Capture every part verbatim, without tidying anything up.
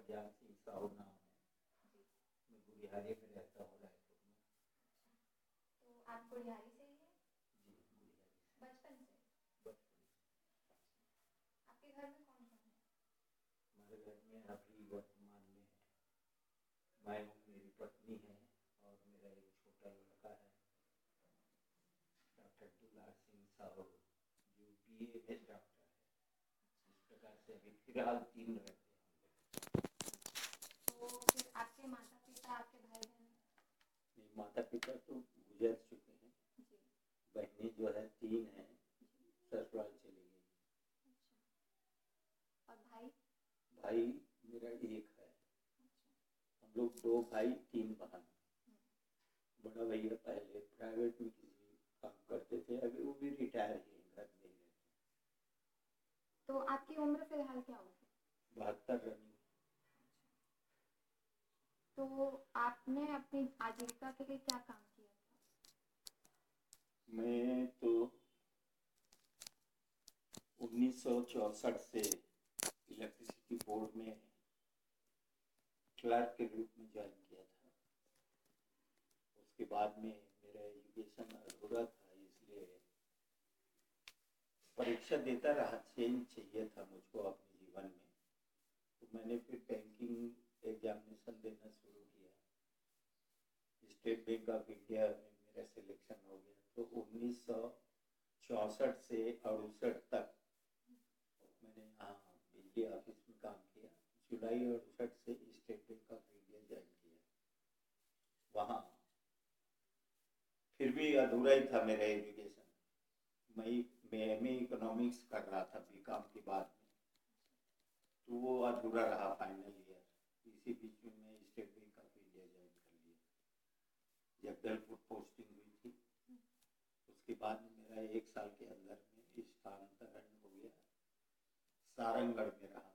प्रज्ञान सिंह साहू नाम है। मैं गुड़ियारी में रहता हूँ, रायपुर में। तो आप गुड़ियारी से ही हैं? जी, गुड़ियारी से। बचपन से? बचपन से। आपके घर में कौन कौन है? हमारे घर में अभी वर्तमान में मैं हूँ, मेरी पत्नी है और मेरा एक छोटा लड़का है, डॉक्टर दुलार सिंह साहू, जो बी ए में डॉक्टर है। इस प्रकार से अभी फिलहाल तीन रहते हैं। तो फिर आपके माता पिता, आपके भाई बहन? नहीं, माता पिता तो गुजर चुके हैं। जी। बहनें जो है तीन हैं, ससुराल चली गई। अच्छा। और भाई? भाई मेरा एक है। हम लोग दो भाई तीन बहन। बड़ा भैया पहले प्राइवेट में किसी काम करते थे, अभी वो भी रिटायर हैं, घर में ही रहते। तो आपकी उम्र फिलहाल क्या होगी? बहत्तर रनिंग। तो आपने अपनी आजीविका के लिए क्या काम किया था? मैं तो उन्नीस सौ चौसठ से इलेक्ट्रिसिटी बोर्ड में क्लर्क के रूप में ज्वाइन किया था। उसके बाद में मेरा एजुकेशन अधूरा था, इसलिए परीक्षा देता रहा, चेंज चाहिए था मुझको अपने जीवन में। तो मैंने फिर बैंकिंग एग्जामिनेशन देना शुरू किया। स्टेट बैंक ऑफ इंडिया में मेरा सिलेक्शन हो गया। तो उन्नीस सौ चौसठ से अड़सठ तक मैंने यहाँ बिजली ऑफिस में काम किया। जुलाई अड़सठ से State Bank of India join किया। वहाँ फिर भी अधूरा ही था मेरा एजुकेशन। मैं मैं एम ए इकोनॉमिक्स कर रहा था बीकॉम के बाद में, तो वो अधूरा रहा फाइनल ईयर। इसी बीच में मैं State Bank of India join कर लिया। जगदलपुर पोस्टिंग हुई थी। उसके बाद में मेरा एक साल के अंदर में स्थानांतरण हो गया। सारंगढ़ में रहा।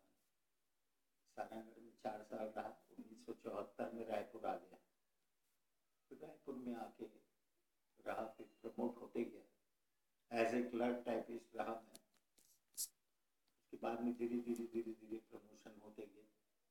सारंगढ़ में चार साल रहा। उन्नीस सौ चौहत्तर में रायपुर आ गया। तो रायपुर में आके रहा, फिर प्रमोट होते गया। एज ए क्लर्क टाइपिस्ट रहा मैं। उसके बाद में धीरे धीरे धीरे धीरे प्रमोशन होते गए।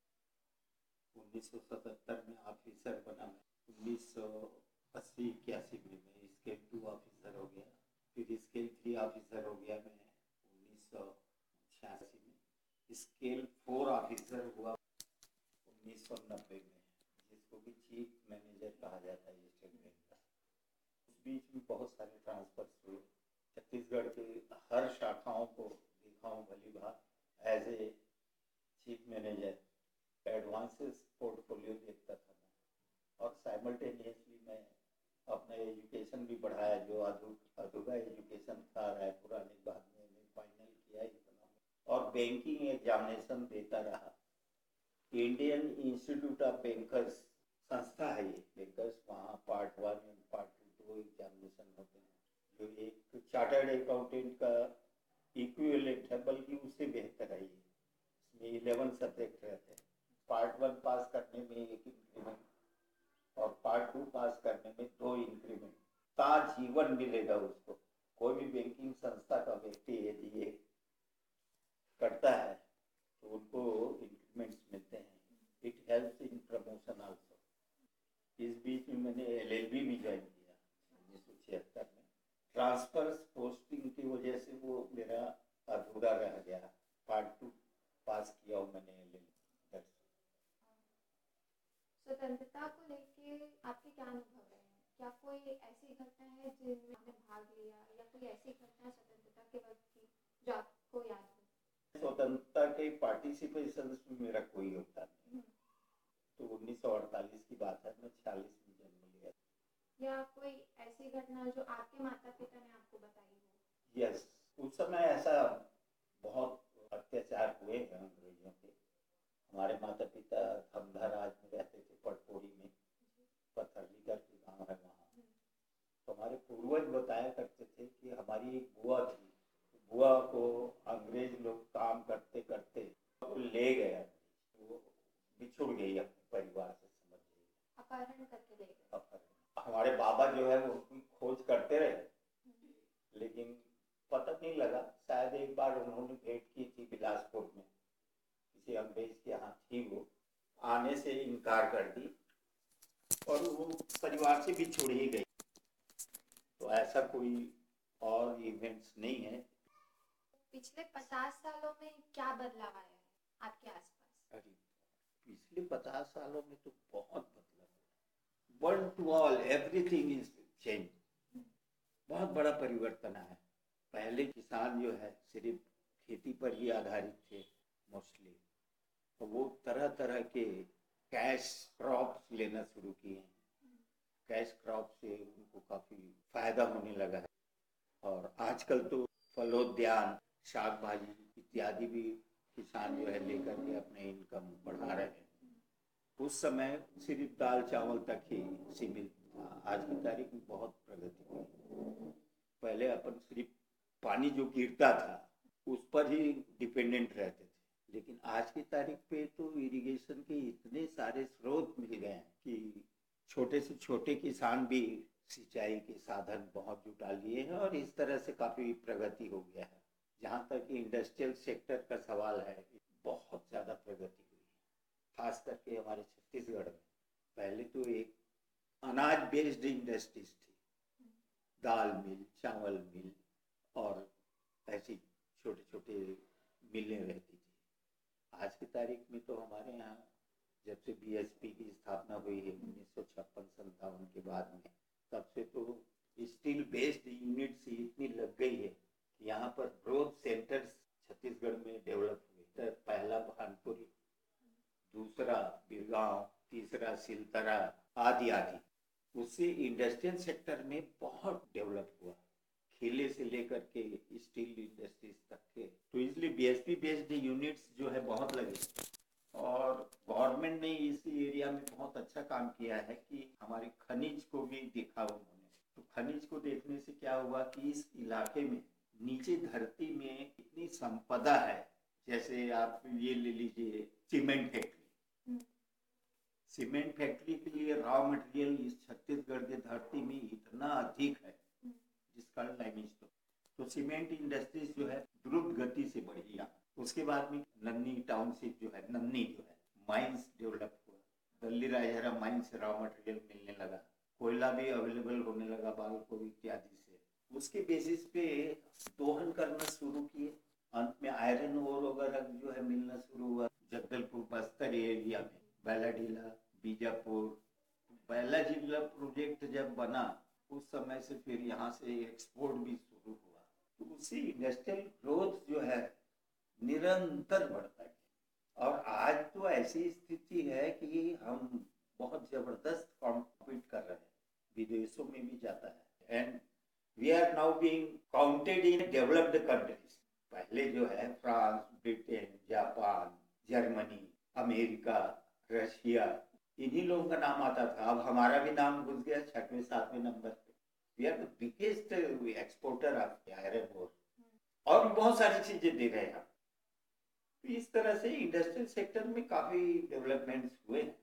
उन्नीस सौ सतहत्तर में ऑफिसर बना मैं। उन्नीस सौ अस्सी इक्यासी में मैं स्केल टू ऑफिसर हो गया। फिर स्केल थ्री ऑफिसर हो गया मैं उन्नीस सौ छियासी में। स्केल फोर ऑफिसर हुआ उन्नीस सौ नब्बे में, जिसको भी चीफ मैनेजर कहा जाता है स्टेट बैंक का। उस बीच में बहुत सारे ट्रांसफर हुए। छत्तीसगढ़ के हर शाखाओं को देखा हूँ भली बात। As a chief manager advances portfolio देखता था मैं, और साइमल्टेनियसली मैं अपना एजुकेशन भी बढ़ाया। जो अधूरा एजुकेशन था रायपुर आने के बाद में मैं फाइनल किया इकोनॉमिक्स, और बैंकिंग एग्जामिनेशन देता रहा। इंडियन इंस्टीट्यूट ऑफ बैंकर्स संस्था है ये बैंकर्स, वहाँ part one and part two दो एग्जामिनेशन होते हैं, जो एक चार्टर्ड अकाउंटेंट का इक्विवेलेंट है, बल्कि उससे बेहतर है ये। इसमें इलेवन सब्जेक्ट रहते हैं। पार्ट वन पास करने में एक इंक्रीमेंट और पार्ट टू पास करने में दो इंक्रीमेंट ता जीवन मिलेगा उसको। कोई भी बैंकिंग संस्था का व्यक्ति यदि ये करता है तो उनको इंक्रीमेंट्स मिलते हैं। It helps in promotion also. इस बीच में मैंने एल एल बी भी ज्वाइन किया उन्नीस सौ छिहत्तर में। ट्रांसफर पोस्टिंग की वजह से वो मेरा अधूरा रह गया। पार्ट टू पास किया हूँ मैंने एल एल बी। स्वतंत्रता को लेके आपके क्या अनुभव रहे हैं? क्या कोई ऐसी घटना है जिनमें आपने भाग लिया, या कोई ऐसी घटना स्वतंत्रता के वक्त की जो आपको याद हो? स्वतंत्रता के पार्टिसिपेशन में मेरा कोई योगदान नहीं। तो उन्नीस सौ अड़तालीस की बात है, मैं छियालीस में जन्म लिया। या कोई ऐसी घटना जो आपके माता पिता ने आपको बताई हो? यस, उस समय ऐसा बहुत अत्याचार हुए हैं अंग्रेजों के। हमारे माता पिता धमधा राज में रहते थे, पटपोरी में, पत्थरली करके गाँव है वहाँ। तो हमारे पूर्वज बताया करते थे कि हमारी एक बुआ थी, बुआ को अंग्रेज लोग काम करते करते तो ले गया, वो बिछुड़ गई अपने परिवार से, समझ गई, अपहरण करके ले गए। अपहरण। हमारे बाबा जो है वो उनकी खोज करते रहे, लेकिन पता नहीं लगा। शायद एक बार उन्होंने भेंट की थी बिलासपुर में, किसी अंग्रेज के यहाँ थी वो, इनकार कर दी और वो परिवार से भी छोड़ ही गई। तो ऐसा कोई और इवेंट्स नहीं है। पिछले पचास सालों में क्या बदलाव आया है आपके आसपास? अरे पिछले पचास सालों में तो बहुत बदलाव, one two all everything is change. बहुत बड़ा परिवर्तन आया। पहले किसान जो है सिर्फ खेती पर ही आधारित थे मोस्टली, तो वो तरह तरह के कैश क्रॉप्स लेना शुरू किए। कैश क्रॉप से उनको काफी फायदा होने लगा है। और आजकल तो फलोद्यान, शाक भाजी इत्यादि भी किसान जो है लेकर के अपने इनकम बढ़ा रहे हैं। उस समय सिर्फ दाल चावल तक ही सीमित था। आज की तारीख में बहुत प्रगति हुई। पहले अपन सिर्फ पानी जो गिरता था उस पर ही डिपेंडेंट रहते थे, लेकिन आज की तारीख पे तो इरिगेशन के इतने सारे स्रोत मिल गए हैं कि छोटे से छोटे किसान भी सिंचाई के साधन बहुत जुटा लिए हैं और इस तरह से काफी प्रगति हो गया है। जहाँ तक इंडस्ट्रियल सेक्टर का सवाल है, बहुत ज्यादा प्रगति हुई है, खास करके हमारे छत्तीसगढ़ में। पहले तो एक अनाज बेस्ड इंडस्ट्रीज थी, दाल मिल, चावल मिल और ऐसी छोटे छोटे मिलें रहती थी। आज की तारीख में तो हमारे यहाँ जब से बीएसपी की स्थापना हुई है उन्नीस सौ छप्पन संतावन के बाद में, तब से तो स्टील बेस्ड यूनिट्स इतनी लग गई है कि यहाँ पर ग्रोथ सेंटर्स छत्तीसगढ़ में डेवलप हुए। तो पहला भानपुरी, दूसरा बिरगांव, तीसरा सिलतरा आदि आदि। उससे इंडस्ट्रियल सेक्टर में बहुत डेवलप हुआ, खेले से लेकर के स्टील इंडस्ट्रीज तक के। तो इसलिए बीएसपी बेस्ड यूनिट्स जो है बहुत लगे और गवर्नमेंट ने इस एरिया में बहुत अच्छा काम किया है कि हमारे खनिज को भी देखा उन्होंने। तो खनिज को देखने से क्या हुआ कि इस इलाके में नीचे धरती में इतनी संपदा है। जैसे आप ये ले लीजिए सीमेंट फैक्ट्री, सीमेंट फैक्ट्री के लिए रॉ मटेरियल इस छत्तीसगढ़ के धरती में इतना अधिक है जिसका लाइमस्टोन। तो सीमेंट इंडस्ट्रीज जो है द्रुत गति से बढ़ी यहाँ। उसके बाद में नन्नी टाउनशिप जो है, नन्नी जो है माइंस डेवलप हुआ। दल्ली राजहरा माइन से रॉ मटेरियल मिलने लगा, कोयला भी अवेलेबल होने लगा बालको इत्यादि से। उसके बेसिस पे दोहन करना शुरू किए। अंत में आयरन ओर वगैरह जो है मिलना शुरू हुआ जगदलपुर बस्तर एरिया में, बैलाडीला, बीजापुर। बैला जिला प्रोजेक्ट जब बना उस समय से फिर यहाँ से एक्सपोर्ट भी शुरू हुआ। तो उसी इंडस्ट्रियल ग्रोथ जो है निरंतर बढ़ता है। और आज तो ऐसी स्थिति है कि हम बहुत जबरदस्त कॉम्पीट कर रहे हैं, विदेशों में भी जाता है। And we are now being counted in developed countries. पहले जो है France, Britain, Japan, Germany, America, Russia, इन्हीं लोगों का नाम आता था। अब हमारा भी नाम घुस गया छठवें सातवें नंबर पे। We are the biggest exporter of iron ore और भी बहुत सारी चीजें दे रहे हैं। तो इस तरह से इंडस्ट्रियल सेक्टर में काफी डेवलपमेंट्स हुए हैं।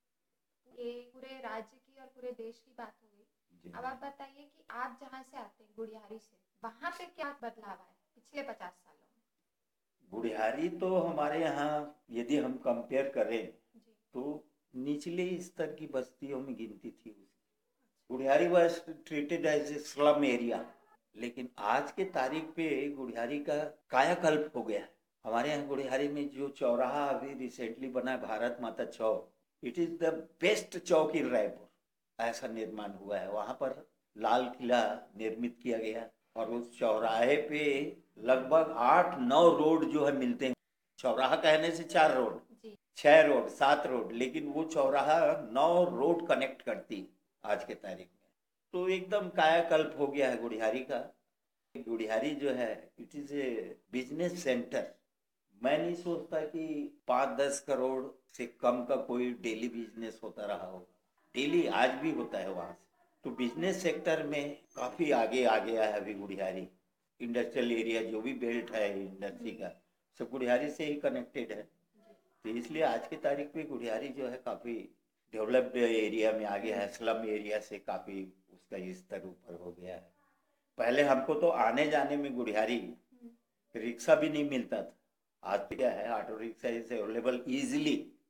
ये पूरे राज्य की और पूरे देश की बात हो गई। अब आप बताइए कि आप जहाँ से आते हैं गुड़ियारी से, वहाँ पे क्या बदलाव आया पिछले पचास सालों में? गुड़ियारी तो हमारे यहाँ यदि हम कंपेयर करें तो निचले स्तर की बस्तियों में गिनती थी। Gudiyari was treated as a slum area, लेकिन आज के तारीख पे गुड़ियारी का कायाकल्प हो गया है। हमारे यहाँ गुड़ियारी में जो चौराहा अभी रिसेंटली बना है, Bharat Mata Chowk, it is the best chowk in Raipur. ऐसा निर्माण हुआ है। वहां पर लाल किला निर्मित किया गया और उस चौराहे पे लगभग आठ नौ रोड जो है मिलते हैं। चौराहा कहने से चार रोड, छह रोड, सात रोड, लेकिन वो चौराहा नौ रोड कनेक्ट करती आज के तारीख में। तो एकदम कायाकल्प हो गया है गुड़ियारी का। गुड़ियारी जो है it is a business centre. मैं नहीं सोचता कि पाँच दस करोड़ से कम का कोई डेली बिजनेस होता रहा होगा। डेली आज भी होता है वहां से। तो बिजनेस सेक्टर में काफी आगे आ गया है अभी गुड़ियारी। इंडस्ट्रियल एरिया जो भी बेल्ट है इंडस्ट्री का, सब गुड़ियारी से ही कनेक्टेड है। तो इसलिए आज की तारीख में गुड़ियारी जो है काफी डेवलप्ड एरिया में आ गया है। स्लम एरिया से काफी उसका स्तर ऊपर हो गया है। पहले हमको तो आने जाने में गुड़ियारी रिक्शा भी नहीं मिलता था। आज क्या है, auto rickshaw is available easily.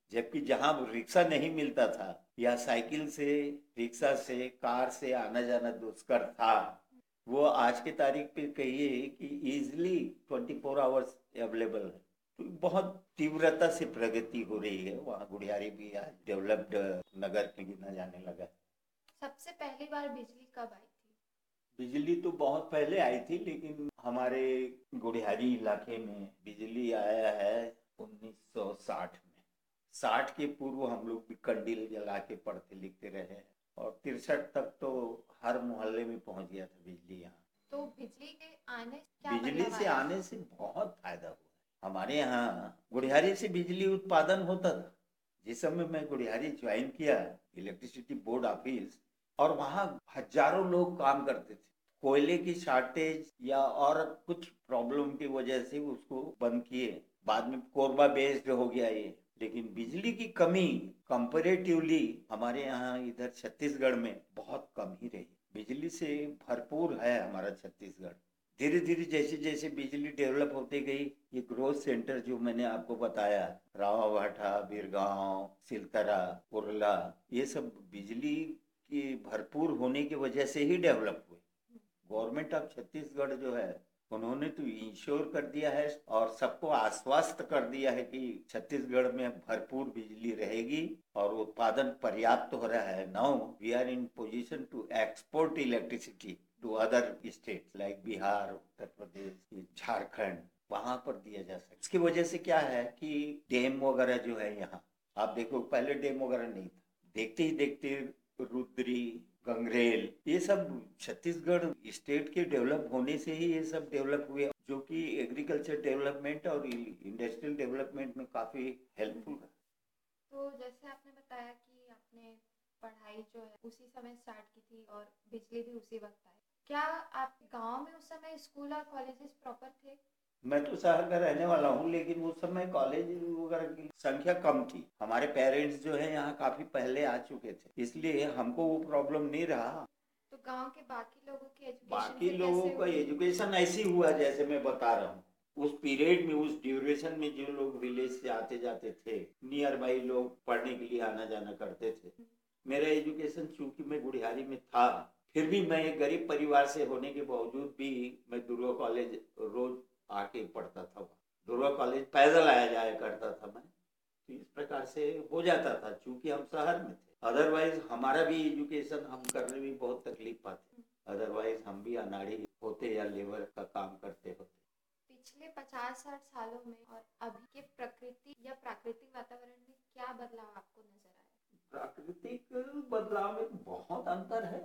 जबकि जहां रिक्शा नहीं मिलता था या साइकिल से, रिक्शा से, कार से आना जाना दुष्कर था, वो आज की तारीख पे कहिए कि easily twenty four hours available है। तो बहुत तीव्रता से प्रगति हो रही है वहाँ। गुड़ियारी भी आज डेवलप्ड नगर के गिना जाने लगा। सबसे पहली बार बिजली कब आई थी? बिजली तो बहुत पहले आई थी, लेकिन हमारे गुड़ियारी इलाके में बिजली आया है उन्नीस सौ साठ में। साठ के पूर्व हम लोग भी कंडील जला के पढ़ते लिखते रहे हैं, और तिरसठ तक तो हर मोहल्ले में पहुंच गया था बिजली यहाँ। तो बिजली के आने से क्या बिजली बदलाव से आया? आने से बहुत फायदा हुआ। हमारे यहाँ गुड़ियारी से बिजली उत्पादन होता था। जिस समय मैं गुड़ियारी ज्वाइन किया, इलेक्ट्रिसिटी बोर्ड ऑफिस, और वहाँ हजारों लोग काम करते थे। कोयले की शॉर्टेज या और कुछ प्रॉब्लम की वजह से उसको बंद किए, बाद में कोरबा बेस्ड हो गया ये। लेकिन बिजली की कमी कंपैरेटिवली हमारे यहाँ इधर छत्तीसगढ़ में बहुत कम ही रही। बिजली से भरपूर है हमारा छत्तीसगढ़। धीरे धीरे जैसे जैसे बिजली डेवलप होती गई, ये ग्रोथ सेंटर जो मैंने आपको बताया, रावाभाठा, बिरगांव, सिलतरा, उरला, ये सब बिजली की भरपूर होने की वजह से ही डेवलप हुए। गवर्नमेंट ऑफ छत्तीसगढ़ जो है, उन्होंने तो इंश्योर कर दिया है और सबको आश्वस्त कर दिया है कि छत्तीसगढ़ में भरपूर बिजली रहेगी और उत्पादन पर्याप्त हो रहा है। Now we are in position to export electricity to other state like Bihar, Uttar Pradesh, Jharkhand, वहां पर दिया जा सकता है। इसकी वजह से क्या है कि डैम वगैरह जो है यहाँ, आप देखो पहले डैम वगैरह नहीं था, देखते ही देखते रुद्री, गंगरेल, ये सब छत्तीसगढ़ स्टेट के डेवलप होने से ही ये सब डेवलप हुए, जो कि एग्रीकल्चर डेवलपमेंट और इंडस्ट्रियल डेवलपमेंट में काफी हेल्पफुल है। तो जैसे आपने बताया कि आपने पढ़ाई जो है उसी समय स्टार्ट की थी और बिजली भी उसी वक्त आई, क्या आपके गांव में उस समय स्कूल और कॉलेजेस प्रॉपर थे? मैं तो शहर का रहने वाला हूँ, लेकिन उस समय कॉलेज वगैरह की संख्या कम थी। हमारे पेरेंट्स जो है यहाँ काफी पहले आ चुके थे, इसलिए हमको वो प्रॉब्लम नहीं रहा। तो गांव के बाकी लोगों की एजुकेशन बाकी फिर लोगों कैसे का हुई? एजुकेशन ऐसे ही हुआ जैसे मैं बता रहा हूँ। उस पीरियड में, उस ड्यूरेशन में जो लोग विलेज से आते जाते थे, नियर बाई लोग पढ़ने के लिए आना जाना करते थे। मेरा एजुकेशन चूंकि मैं गुड़ियारी में था, फिर भी मैं एक गरीब परिवार से होने के बावजूद भी मैं दुर्गा कॉलेज रोज आके पढ़ता था। दुर्गा कॉलेज पैदल आया जाया करता था मैं, तो इस प्रकार से हो जाता था चूंकि हम शहर में थे। अदरवाइज हमारा भी एजुकेशन हम करने में बहुत तकलीफ पाते, अदरवाइज हम भी अनाड़ी होते या लेबर का काम करते होते। पिछले पचास साठ सालों में और अभी के प्रकृति या प्राकृतिक वातावरण में क्या बदलाव आपको नजर आया? प्राकृतिक बदलाव में बहुत अंतर है।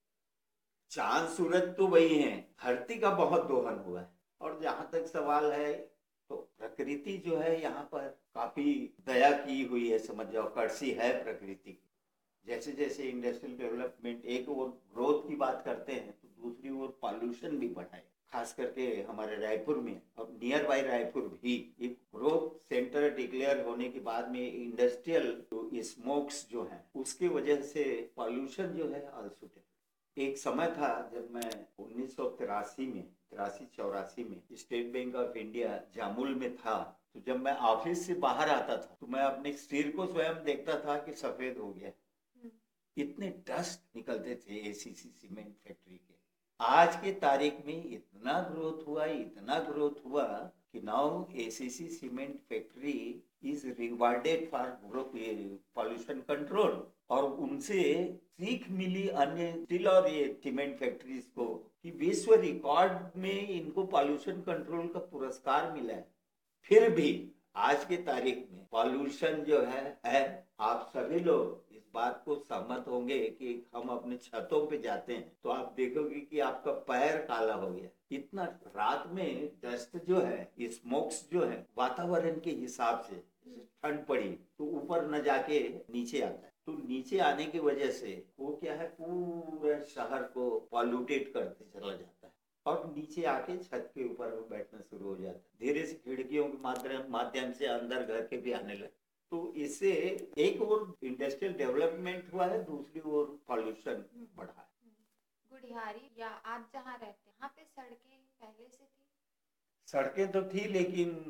चांद सूरज तो वही है, धरती का बहुत दोहन हुआ है। और जहां तक सवाल है, तो प्रकृति जो है यहाँ पर काफी दया की हुई है, समझ जाओ, कर्सी है प्रकृति की। जैसे जैसे इंडस्ट्रियल डेवलपमेंट एक और ग्रोथ की बात करते हैं, तो दूसरी ओर पॉल्यूशन भी बढ़ा है। खास करके हमारे रायपुर में और नियर बाई रायपुर भी एक ग्रोथ सेंटर डिक्लेयर होने के बाद में इंडस्ट्रियल जो स्मोक्स जो है उसकी वजह से पॉल्यूशन जो है ऑल्सो। एक समय था जब मैं उन्नीस सौ तिरासी में तिरासी चौरासी में State Bank of India Jamul में था, तो जब मैं ऑफिस से बाहर आता था तो मैं अपने सिर को स्वयं देखता था कि सफेद हो गया। इतने डस्ट निकलते थे एसीसी सीमेंट फैक्ट्री के। आज के तारीख में इतना ग्रोथ हुआ, इतना ग्रोथ हुआ कि now ACC cement factory is rewarded for pollution control. और उनसे सीख मिली अन्य स्टील और ये सीमेंट फैक्ट्रीज को कि विश्व रिकॉर्ड में इनको पॉल्यूशन कंट्रोल का पुरस्कार मिला है। फिर भी आज के तारीख में पॉल्यूशन जो है, है आप सभी लोग इस बात को सहमत होंगे कि हम अपने छतों पे जाते हैं तो आप देखोगे कि आपका पैर काला हो गया। इतना रात में डस्ट जो है, स्मोक्स जो है, वातावरण के हिसाब से ठंड पड़ी तो ऊपर न जाके नीचे आता है, तो नीचे आने की वजह से वो क्या है, पूरे शहर को पॉल्यूटेड करते चला जाता है और नीचे आके छत के ऊपर में बैठना शुरू हो जाता है। धीरे से खिड़कियों के माध्यम माध्यम से अंदर घर के भी आने लगे। तो इससे एक और इंडस्ट्रियल डेवलपमेंट हुआ है, दूसरी ओर पॉल्यूशन बढ़ा है। गुड़ियारी या आप जहाँ रहते हैं, यहाँ पे सड़कें पहले से थी? सड़कें तो थी, लेकिन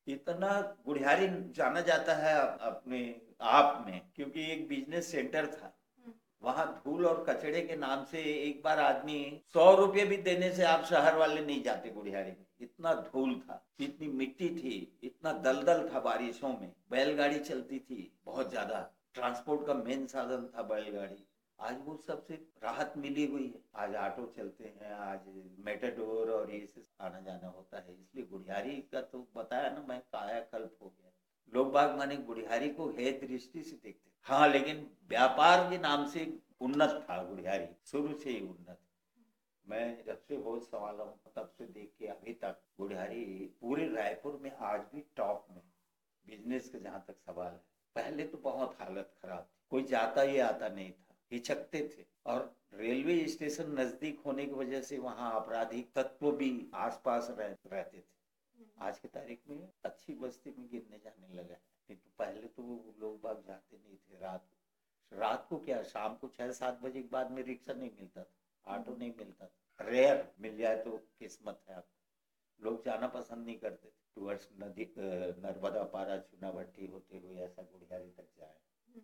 इतना गुढ़ियारी जाना जाता है अपने आप में, क्योंकि एक बिजनेस सेंटर था वहां। धूल और कचड़े के नाम से एक बार आदमी सौ रुपये भी देने से आप शहर वाले नहीं जाते गुढ़ियारी में। इतना धूल था, इतनी मिट्टी थी, इतना दलदल था, बारिशों में बैलगाड़ी चलती थी बहुत ज्यादा, ट्रांसपोर्ट का मेन साधन था बैलगाड़ी। आज वो सबसे राहत मिली हुई है, आज ऑटो चलते हैं, आज मेटाडोर और ये से आना जाना होता है। इसलिए गुढ़ियारी का तो बताया ना मैं, कायाकल्प हो गया। लोग बाग माने गुढ़ियारी को हे दृष्टि से देखते। हाँ, लेकिन व्यापार के नाम से उन्नत था गुढ़ियारी, शुरू से ही उन्नत। मैं जब से होश संभाला हूँ तब से देख के अभी तक गुढ़ियारी पूरे रायपुर में आज भी टॉप में बिजनेस का जहाँ तक सवाल है। पहले तो बहुत हालत खराब थी, कोई जाता ही आता नहीं था, हिचकते थे। और रेलवे स्टेशन नजदीक होने की वजह से वहाँ आपराधिक तत्व भी आसपास रह, रहते थे। आज की तारीख में अच्छी बस्ती में गिरने जाने लगा है, नहीं तो पहले तो लोग बाग जाते नहीं थे। रात रात को क्या, शाम को छह सात बजे के बाद में रिक्शा नहीं मिलता था, ऑटो नहीं मिलता था, रेयर मिल जाए तो किस्मत है। आप लोग जाना पसंद नहीं करते टूवर्ड्स नदी, नर्मदा पारा चुना भट्टी होते हुए ऐसा गुढ़ियारी तक जाए,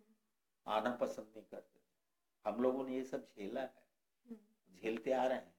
आना पसंद नहीं करते। हम लोगों ने ये सब झेला है, झेलते आ रहे हैं।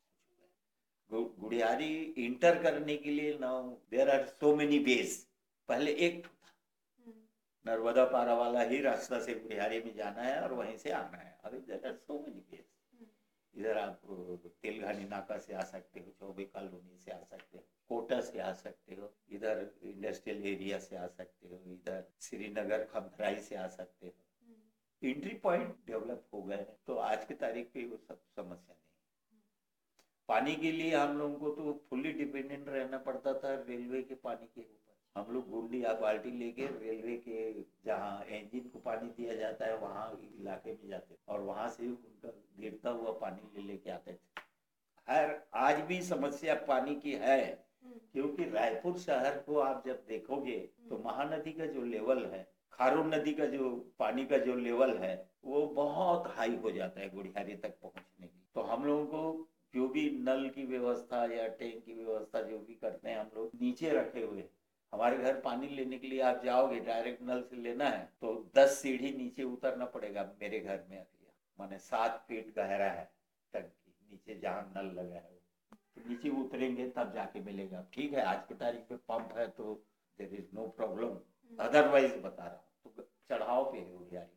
गुढ़ियारी इंटर करने के लिए now there are so many ways. पहले एक था, नर्मदा पारा वाला ही रास्ता से गुढ़ियारी में जाना है और वहीं से आना है। अभी there are so many ways. इधर आप तेलघानी नाका से आ सकते हो, चौबे कॉलोनी से आ सकते हो, कोटा से आ सकते हो, इधर इंडस्ट्रियल एरिया से आ सकते हो, इधर श्रीनगर खमराई से आ सकते हो। एंट्री पॉइंट डेवलप हो गए हैं, तो आज की तारीख पे वो सब समस्या नहीं। पानी के लिए हम लोगों को तो फुल्ली डिपेंडेंट रहना पड़ता था रेलवे के पानी के ऊपर। हम लोग गुंडी या बाल्टी लेके रेलवे के जहाँ इंजन को पानी दिया जाता है वहाँ इलाके में जाते और वहां से उनका गिरता हुआ पानी ले लेके आते थे। हर आज भी समस्या पानी की है, क्योंकि रायपुर शहर को आप जब देखोगे तो महानदी का जो लेवल है, खारून नदी का जो पानी का जो लेवल है वो बहुत हाई हो जाता है गुढ़ियारी तक पहुंचने की। तो हम लोगों को जो भी नल की व्यवस्था या टैंक की व्यवस्था जो भी करते हैं हम लोग नीचे रखे हुए। हमारे घर पानी लेने के लिए आप जाओगे, डायरेक्ट नल से लेना है तो दस सीढ़ी नीचे उतरना पड़ेगा। मेरे घर में माने सात फीट गहरा है टंकी, नीचे जहाँ नल लगा है तो नीचे उतरेंगे तब जाके मिलेगा। ठीक है, आज की तारीख में पंप है तो there is no problem, otherwise बता रहा हूँ तो चढ़ाव पे है गुढ़ियारी।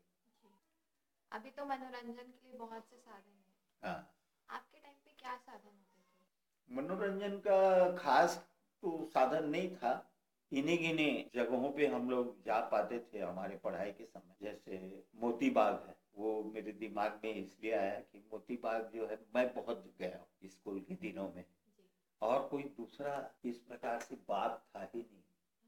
अभी तो मनोरंजन के लिए बहुत से साधन हैं। हाँ, आपके टाइम पे क्या साधन होते थे? मनोरंजन का खास तो साधन नहीं था, इन्हीं गिने जगहों पे हम लोग जा पाते थे हमारे पढ़ाई के समय। जैसे मोती बाग है, वो मेरे दिमाग में इसलिए आया कि मोती बाग जो है मैं बहुत गया हूँ स्कूल के दिनों में, और कोई दूसरा इस प्रकार से बाग था ही नहीं।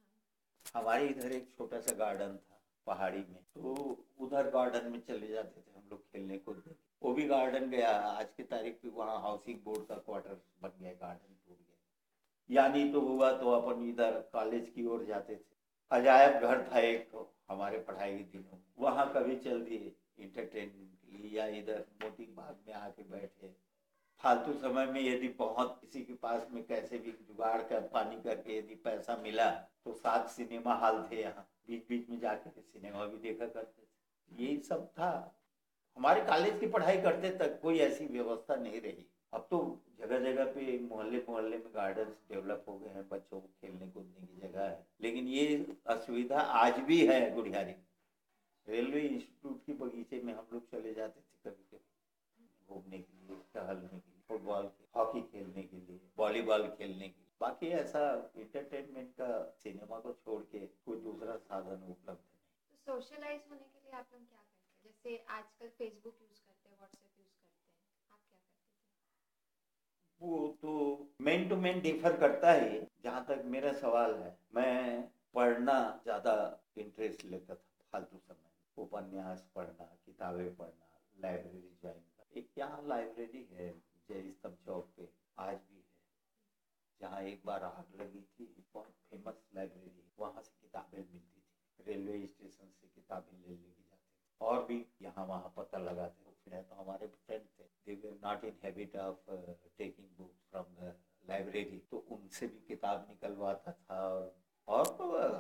हमारे इधर एक छोटा सा गार्डन था पहाड़ी में, तो उधर गार्डन में चले जाते थे हम लोग खेलने कूदने। वो भी गार्डन गया, आज की तारीख पे वहाँ हाउसिंग बोर्ड का क्वार्टर बन गया, गार्डन टूट गया। यानी तो हुआ तो अपन इधर कॉलेज की ओर जाते थे, अजायब घर था एक तो हमारे पढ़ाई के दिनों, वहाँ कभी चल दिए इंटरटेनमेंट के लिए, या इधर मोती बाग में आके बैठे। फालतू समय में यदि बहुत किसी के पास में कैसे भी जुगाड़ कर पानी करके यदि पैसा मिला तो सात सिनेमा हॉल थे यहाँ, बीच बीच में जाके सिनेमा भी देखा करते थे। यही सब था। हमारे कॉलेज की पढ़ाई करते तक कोई ऐसी व्यवस्था नहीं रही। अब तो जगह जगह पे मोहल्ले मोहल्ले में गार्डन डेवलप हो गए हैं, बच्चों को खेलने कूदने की जगह है, लेकिन ये असुविधा आज भी है गुढ़ियारी। रेलवे इंस्टीट्यूट के बगीचे में हम लोग चले जाते थे कभी कभी घूमने के लिए, टहलने के लिए, फुटबॉल हॉकी खेलने के लिए, वॉलीबॉल खेलने के लिए। बाकी ऐसा इंटरटेनमेंट का सिनेमा को छोड़ के कोई दूसरा साधन उपलब्ध नहीं। तो सोशलाइज होने के लिए आप लोग क्या करते हैं? जैसे आजकल फेसबुक यूज करते हैं, व्हाट्सएप यूज करते हैं, आप क्या करते थे? वो तो मेन टू मेन डिफर करता है। जहाँ तक मेरा सवाल है, मैं पढ़ना ज्यादा इंटरेस्ट लेता था फालतू समय, उपन्यास पढ़ना, किताबें पढ़ना, लाइब्रेरी ज्वाइन करना। एक यहाँ लाइब्रेरी है जय स्तंभ चौक पे, आज भी है, जहाँ एक बार आग लगी थी, बहुत फेमस लाइब्रेरी, वहाँ से किताबें मिलती थी। रेलवे स्टेशन से किताबें ले लेके जाते थे और भी यहाँ वहाँ पता लगाते थे। तो हमारे फ्रेंड थे, they were not in habit of taking books from the library, तो उनसे भी किताब निकलवाता था। और, और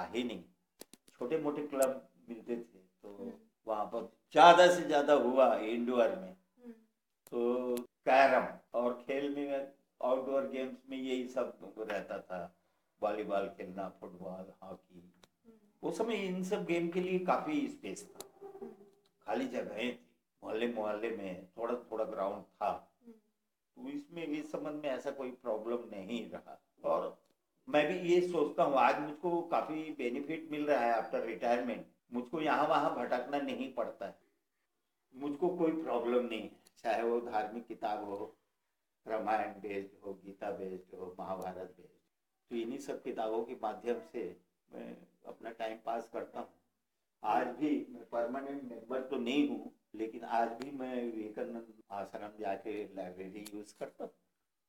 ही नहीं। छोटे मोटे क्लब मिलते थे तो हम्म, वहां पर ज्यादा से ज्यादा हुआ इंडोर में हम्म, तो कैरम, और खेल में आउटडोर गेम्स में यही सब रहता था, वॉलीबॉल खेलना, फुटबॉल, हॉकी। हम्म, उस समय इन सब गेम के लिए काफी स्पेस था, हम्म, खाली जगहें थी, मोहल्ले मोहल्ले में थोड़ा थोड़ा ग्राउंड था, हम्म, तो इसमें इस संबंध में ऐसा कोई प्रॉब्लम नहीं रहा। और मैं भी ये सोचता हूँ आज मुझको काफी बेनिफिट मिल रहा है आफ्टर रिटायरमेंट, मुझको यहाँ वहाँ भटकना नहीं पड़ता है, मुझको कोई प्रॉब्लम नहीं है, चाहे वो धार्मिक किताब हो, रामायण बेस्ड हो, गीता बेस्ड हो, महाभारत बेस्ड, तो इन्हीं सब किताबों के माध्यम से मैं अपना टाइम पास करता हूँ। आज भी मैं परमानेंट मेंबर तो नहीं हूँ, लेकिन आज भी मैं विवेकानंद आश्रम जाके लाइब्रेरी यूज करता हूँ।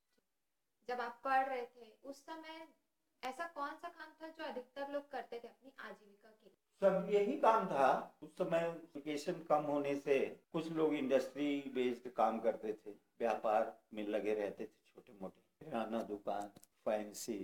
जब आप पढ़ रहे थे उस समय ऐसा कौन सा काम था जो अधिकतर लोग करते थे अपनी आजीविका के लिए? सब यही काम था। उस समय एजुकेशन कम होने से कुछ लोग इंडस्ट्री बेस्ड काम करते थे, व्यापार में लगे रहते थे, छोटे मोटे किराना दुकान, फैंसी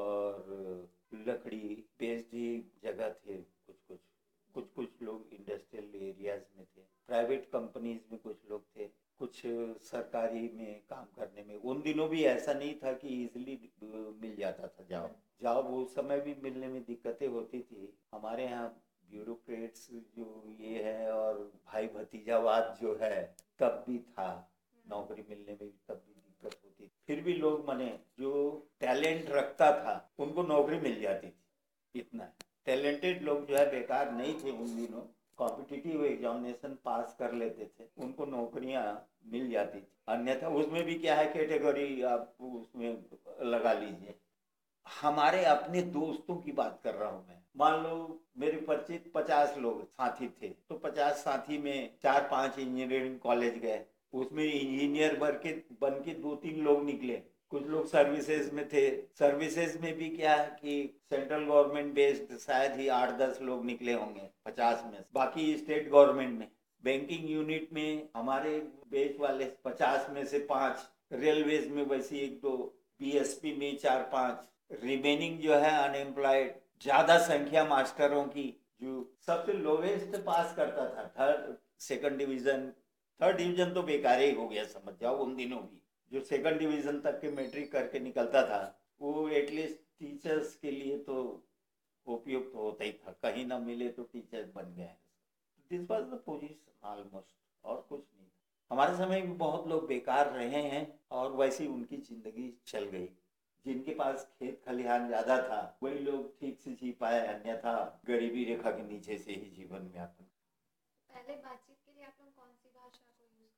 और लकड़ी बेस्ड ही जगह थे। कुछ कुछ कुछ कुछ लोग इंडस्ट्रियल एरियाज में थे, प्राइवेट कंपनीज में कुछ लोग थे, कुछ सरकारी में काम करने में। उन दिनों भी ऐसा नहीं था कि इजिली मिल जाता था जॉब जॉब उस समय भी मिलने में दिक्कतें होती थी। हमारे यहाँ ब्यूरोक्रेट्स जो ये है और भाई भतीजावाद जो है तब भी था, नौकरी मिलने में भी तब भी दिक्कत होती थी। फिर भी लोग माने जो टैलेंट रखता था उनको नौकरी मिल जाती थी। इतना टैलेंटेड लोग जो है बेकार नहीं थे उन दिनों, कॉम्पिटिटिव एग्जामिनेशन पास कर लेते थे, उनको नौकरियां मिल जाती थी। अन्यथा उसमें भी क्या है, कैटेगरी आप उसमें लगा लीजिए। हमारे अपने दोस्तों की बात कर रहा हूं मैं, मान लो मेरे परिचित पचास लोग साथी थे, तो पचास साथी में चार पांच इंजीनियरिंग कॉलेज गए, उसमें इंजीनियर बन के बन के दो तीन लोग निकले। कुछ लोग सर्विसेज में थे, सर्विसेज में भी क्या है कि सेंट्रल गवर्नमेंट बेस्ड शायद ही आठ दस लोग निकले होंगे पचास में, बाकी स्टेट गवर्नमेंट में। बैंकिंग यूनिट में हमारे बेच वाले पचास में से पांच, रेलवेज में वैसे एक दो, बीएसपी में चार पांच, रिमेनिंग जो है अनएम्प्लॉयड। ज्यादा संख्या मास्टरों की, जो सबसे लोवेस्ट पास करता था third second division, third division तो बेकार ही हो गया समझ जाओ उन दिनों भी, जो सेकंड डिवीजन तक के मैट्रिक करके निकलता था वो एटलीस्ट टीचर्स के लिए तो उपयुक्त होता ही था, कहीं ना मिले तो टीचर बन गए। This was the position almost, और कुछ नहीं। हमारे समय में बहुत लोग बेकार रहे हैं और वैसी उनकी जिंदगी चल गई। जिनके पास खेत खलिहान ज्यादा था वही लोग ठीक से जी पाए, अन्यथा गरीबी रेखा के नीचे से ही जीवन में यापन। पहले बातचीत के लिए आप लोग कौन सी भाषा को यूज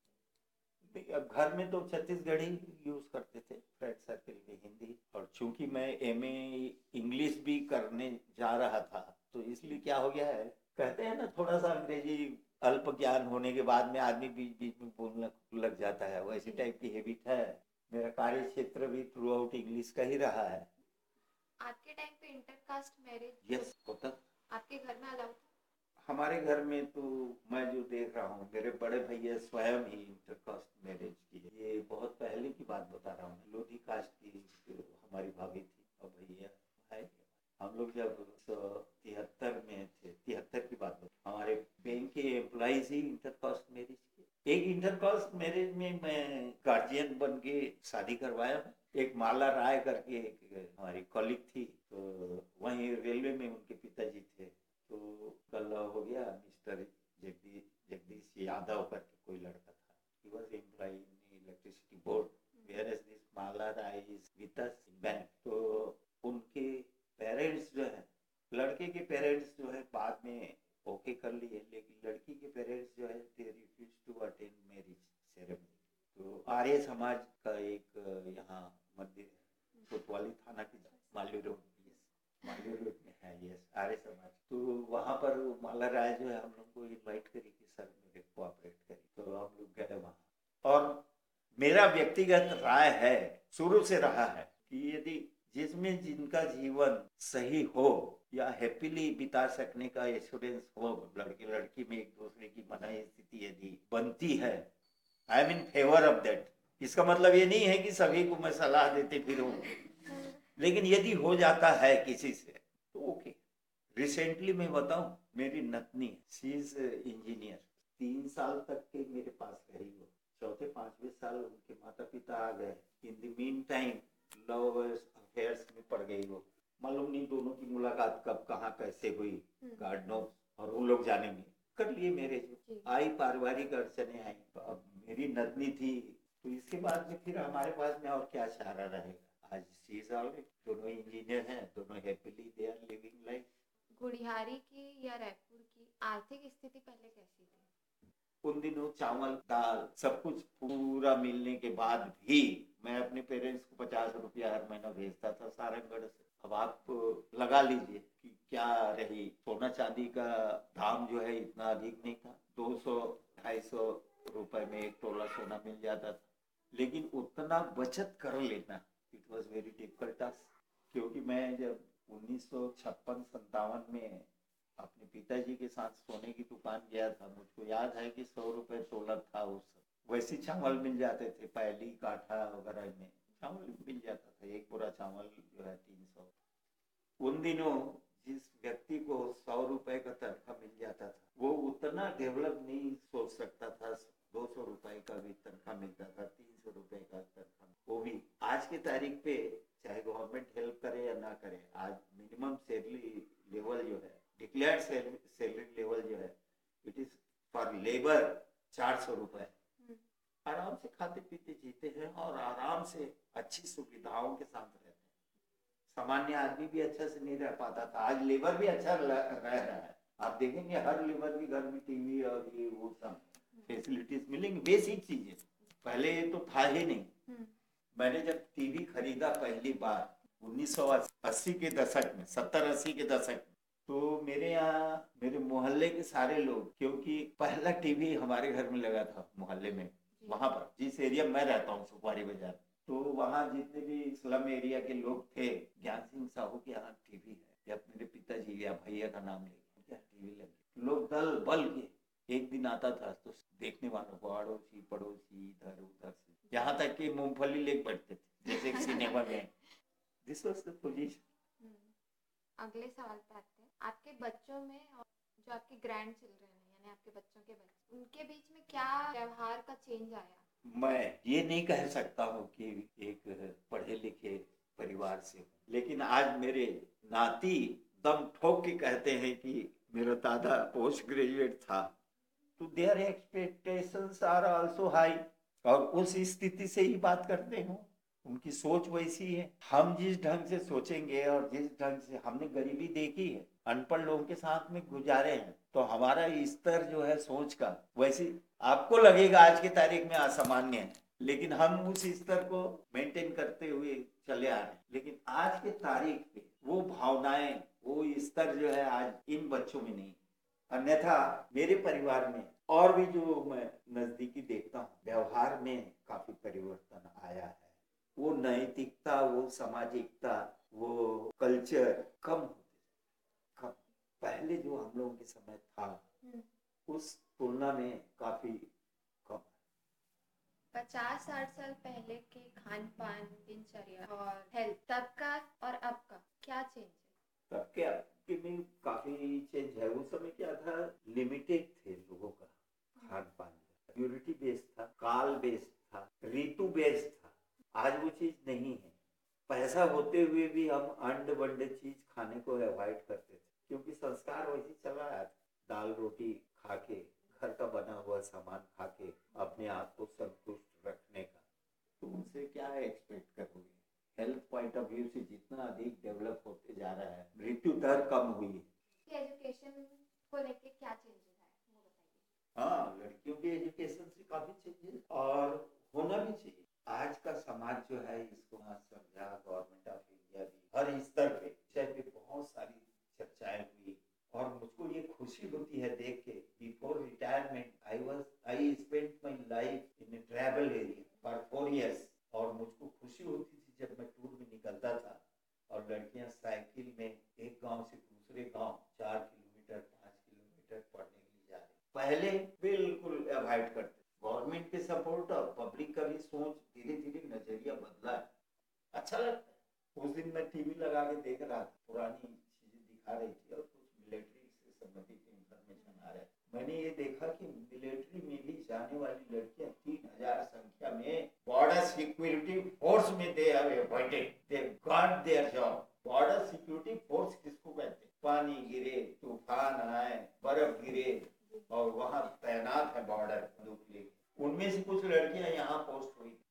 करते थे? अब घर में तो छत्तीसगढ़ी यूज करते थे, फ्रेंड सर्कल में हिंदी, और चूंकि मैं एमए इंग्लिश भी करने जा रहा था तो इसलिए क्या हो गया है, कहते हैं ना थोड़ा सा अंग्रेजी अल्प ज्ञान होने के बाद में आदमी बीच बीच में बोलने लग जाता है, वैसी टाइप की हैबिट है। मेरा कार्य क्षेत्र भी थ्रू आउट इंग्लिश का ही रहा है। आपके टाइम पे इंटरकास्ट मैरिज यस होता। आपके घर में अलाउड था? हमारे घर में तो मैं जो देख रहा हूँ, मेरे बड़े भैया स्वयं ही इंटरकास्ट मैरिज की, ये बहुत पहले की बात बता रहा हूँ। लोधी कास्ट की हमारी भाभी थी और भैया है। हम लोग जब तिहत्तर में थे, तिहत्तर की बात बता, हमारे बैंक के एम्प्लॉइज ही इंटरकास्ट मैरिज किए। एक इंटरकास्ट मैरिज में मैं गार्जियन बन के शादी करवाया हूँ। एक माला राय करके एक हमारी कॉलीग थी, तो वहीं रेलवे में उनके पिताजी थे, तो कल हो गया मिस्टर जगदीश जगदीश यादव करके कोई लड़का था, he was employed in electricity board, whereas this Mala Rai is with us in bank। तो उनके पेरेंट्स जो है, लड़के के पेरेंट्स जो है बाद में ओके कर लिए, लेकिन लड़की के पेरेंट्स जो है they refuse to attend marriage ceremony. तो आर्य समाज का एक यहाँ मंदिर है, कोतवाली थाना की मालवी रोड, मालवी रोड में है, यस, आर्य समाज। तो वहाँ पर माला राय जो है हम लोग को इनवाइट करी कि सर मेरे कोऑपरेट करी, तो हम लोग गए वहाँ। और मेरा व्यक्तिगत राय है, शुरू से रहा है, कि यदि जिसमें जिनका जीवन सही हो या हैप्पीली बिता सकने का एश्योरेंस हो, लड़के लड़की में एक दूसरे की मनाई स्थिति यदि बनती है, I am in favour of that. इसका मतलब ये नहीं है कि सभी को मैं सलाह देते फिरूं, लेकिन यदि हो जाता है किसी से तो ओके। रिसेंटली मैं बताऊं, मेरी नतनी शी इज इंजीनियर, तीन साल तक के मेरे पास रही वो। चौथे पांचवें साल उनके माता पिता आ गए। In the meantime love affairs में पड़ गई वो। मालूम नहीं दोनों की मुलाकात कब कहाँ कैसे हुई, गॉड नोस, और वो लोग जानेंगे। कर लिए मेरे जी। आई पारिवारिक अड़चने आई, तो अब मेरी नतनी थी, तो इसके बाद में फिर हमारे पास में और क्या सहारा रहेगा। आज शी इज ऑलरेडी, दोनों इंजीनियर हैं, दोनों happily they are living life. Gudiyari की या रायपुर की आर्थिक स्थिति पहले कैसी थी? उन दिनों चावल दाल सब कुछ पूरा मिलने के बाद भी मैं अपने पेरेंट्स को पचास रुपया हर महीना भेजता था सारंगढ़ से। अब आप लगा लीजिए कि क्या रही, सोना चांदी का दाम जो है इतना अधिक नहीं था, दो सौ ढाई सौ रुपए में एक तोला सोना मिल जाता था, लेकिन उतना बचत कर लेना it was very difficult task. क्योंकि मैं जब उन्नीस सौ छप्पन सत्तावन में अपने पिताजी के साथ सोने की दुकान गया था, मुझको याद है कि सौ रुपए तोला था उस समय। वैसे चावल मिल जाते थे, पहली काठा वगैरह में चावल मिल जाता था, एक पूरा चावल जो है तीन सौ। उन दिनों जिस व्यक्ति को सौ रुपए का तनख्वाह मिल जाता था वो उतना डेवलप नहीं सोच सकता था। दो सौ रुपए का भी तनख्वाह मिलता था, तीन सौ रुपए का तनख्वाह, वो भी आज की तारीख पे चाहे गवर्नमेंट हेल्प करे या ना करे, आज मिनिमम सैलरी लेवल जो है, डिक्लेयर्ड सैलरी लेवल जो है, इट इज फॉर लेबर चार सौ रुपए। आराम से खाते पीते जीते हैं और आराम से अच्छी सुविधाओं के साथ रहते हैं। सामान्य आदमी भी अच्छा से नहीं रह पाता था, आज लेबर भी अच्छा रह रहा है। आप देखेंगे हर लेबर के घर में टीवी और ये वो सब फैसिलिटीज मिलेंगी, बेसिक चीजें। पहले ये तो था ही नहीं। मैंने जब टीवी खरीदा पहली बार उन्नीस सौ अस्सी के दशक में, सत्तर अस्सी के दशक में, तो मेरे यहाँ मेरे मोहल्ले के सारे लोग, क्योंकि पहला टीवी हमारे घर में लगा था मोहल्ले में, वहां पर जिस एरिया में रहता हूँ सुपारी बाजार, तो वहाँ जितने भी स्लम एरिया के लोग थे, ज्ञान सिंह साहू के यहाँ टीवी है, या मेरे पिताजी या भैया का नाम लेके क्या टीवी लगी, लोग दल बल के एक दिन आता था तो देखने वालों को अड़ोसी पड़ोसी इधर उधर से, यहाँ तक कि मूंगफली लेके बैठते थे जैसे सिनेमा में। This was the position. अगले सवाल पे आते हैं। आपके बच्चों में और जो आपके ग्रैंड चिल्ड्रन है यानी आपके बच्चों के बच्चे, उनके बीच में क्या व्यवहार का चेंज आया? मैं ये नहीं कह सकता हूँ कि एक पढ़े लिखे परिवार से, लेकिन आज मेरे नाती दम ठोक के कहते हैं कि मेरा दादा पोस्ट ग्रेजुएट था, तो their expectations are also high, और उस स्थिति से ही बात करते हो, उनकी सोच वैसी है। हम जिस ढंग से सोचेंगे और जिस ढंग से हमने गरीबी देखी है, अनपढ़ लोगों के साथ में गुजारे हैं, तो हमारा स्तर जो है सोच का, वैसे आपको लगेगा आज की तारीख में असामान्य है, लेकिन हम उस स्तर को मेंटेन करते हुए चले आ रहे हैं। लेकिन आज के तारीख पे वो भावनाएं, वो स्तर जो है आज इन बच्चों में नहीं। अन्यथा मेरे परिवार में और भी जो मैं नजदीकी देखता हूँ, व्यवहार में काफी परिवर्तन आया है। वो नैतिकता, वो सामाजिकता, वो कल्चर कम कम पहले जो हम लोगों के समय था उस तुलना में काफी कम। पचास साठ साल पहले के खान पान, दिनचर्या और हेल्थ, तब का और अब का क्या चेंज है? तब क्या कि में काफी चेंज है। उस समय क्या था, लिमिटेड थे लोगों का खान पान, प्योरिटी बेस्ड था, काल बेस्ड था, ऋतु बेस्ड था। आज वो चीज नहीं है। पैसा होते हुए भी हम अंड बंड चीज खाने को अवॉइड करते थे, क्योंकि संस्कार वैसे चला रहा था, दाल रोटी खा के, घर का बना हुआ सामान खा के अपने आप को संतुष्ट रखने का। तो उनसे क्या एक्सपेक्ट करोगे? हेल्थ पॉइंट ऑफ व्यू से जितना अधिक डेवलप होते जा रहा है, मृत्यु दर कम हुई है। एजुकेशन को लेके क्या चेंजेस आए वो बताइए। हाँ, लड़कियों के एजुकेशन से काफी चेंजेस, और होना भी चाहिए। आज का समाज जो है इसको ना समझा, गवर्नमेंट ऑफ इंडिया भी हर स्तर पे विषय पे बहुत सारी चर्चाएं हुई, और मुझको ये खुशी होती है देख के, before retirement I was I spent my life in a travel area for four years, और मुझको खुशी होती थी जब मैं टूर में निकलता था और लड़कियां साइकिल में एक गांव से दूसरे गांव चार किलोमीटर पांच किलोमीटर पढ़ने के लिए जा रही। पहले बिल्कुल अवॉइड करते। गवर्नमेंट के सपोर्ट और पब्लिक का भी सोच धीरे धीरे नजरिया बदला है, अच्छा लगता है। उस दिन मैं टीवी लगा के देख रहा था, पुरानी चीजें दिखा रही थी और कुछ मैंने ये देखा कि मिलिट्री में भी जाने वाली लड़कियां तीन हजार संख्या में बॉर्डर सिक्योरिटी फोर्स में they have appointed, they got their job. Border security force किसको कहते हैं? पानी गिरे, तूफान आए, बर्फ गिरे और वहां तैनात है बॉर्डर बंदूक लेके। उनमें से कुछ लड़कियां यहाँ पोस्ट हुई,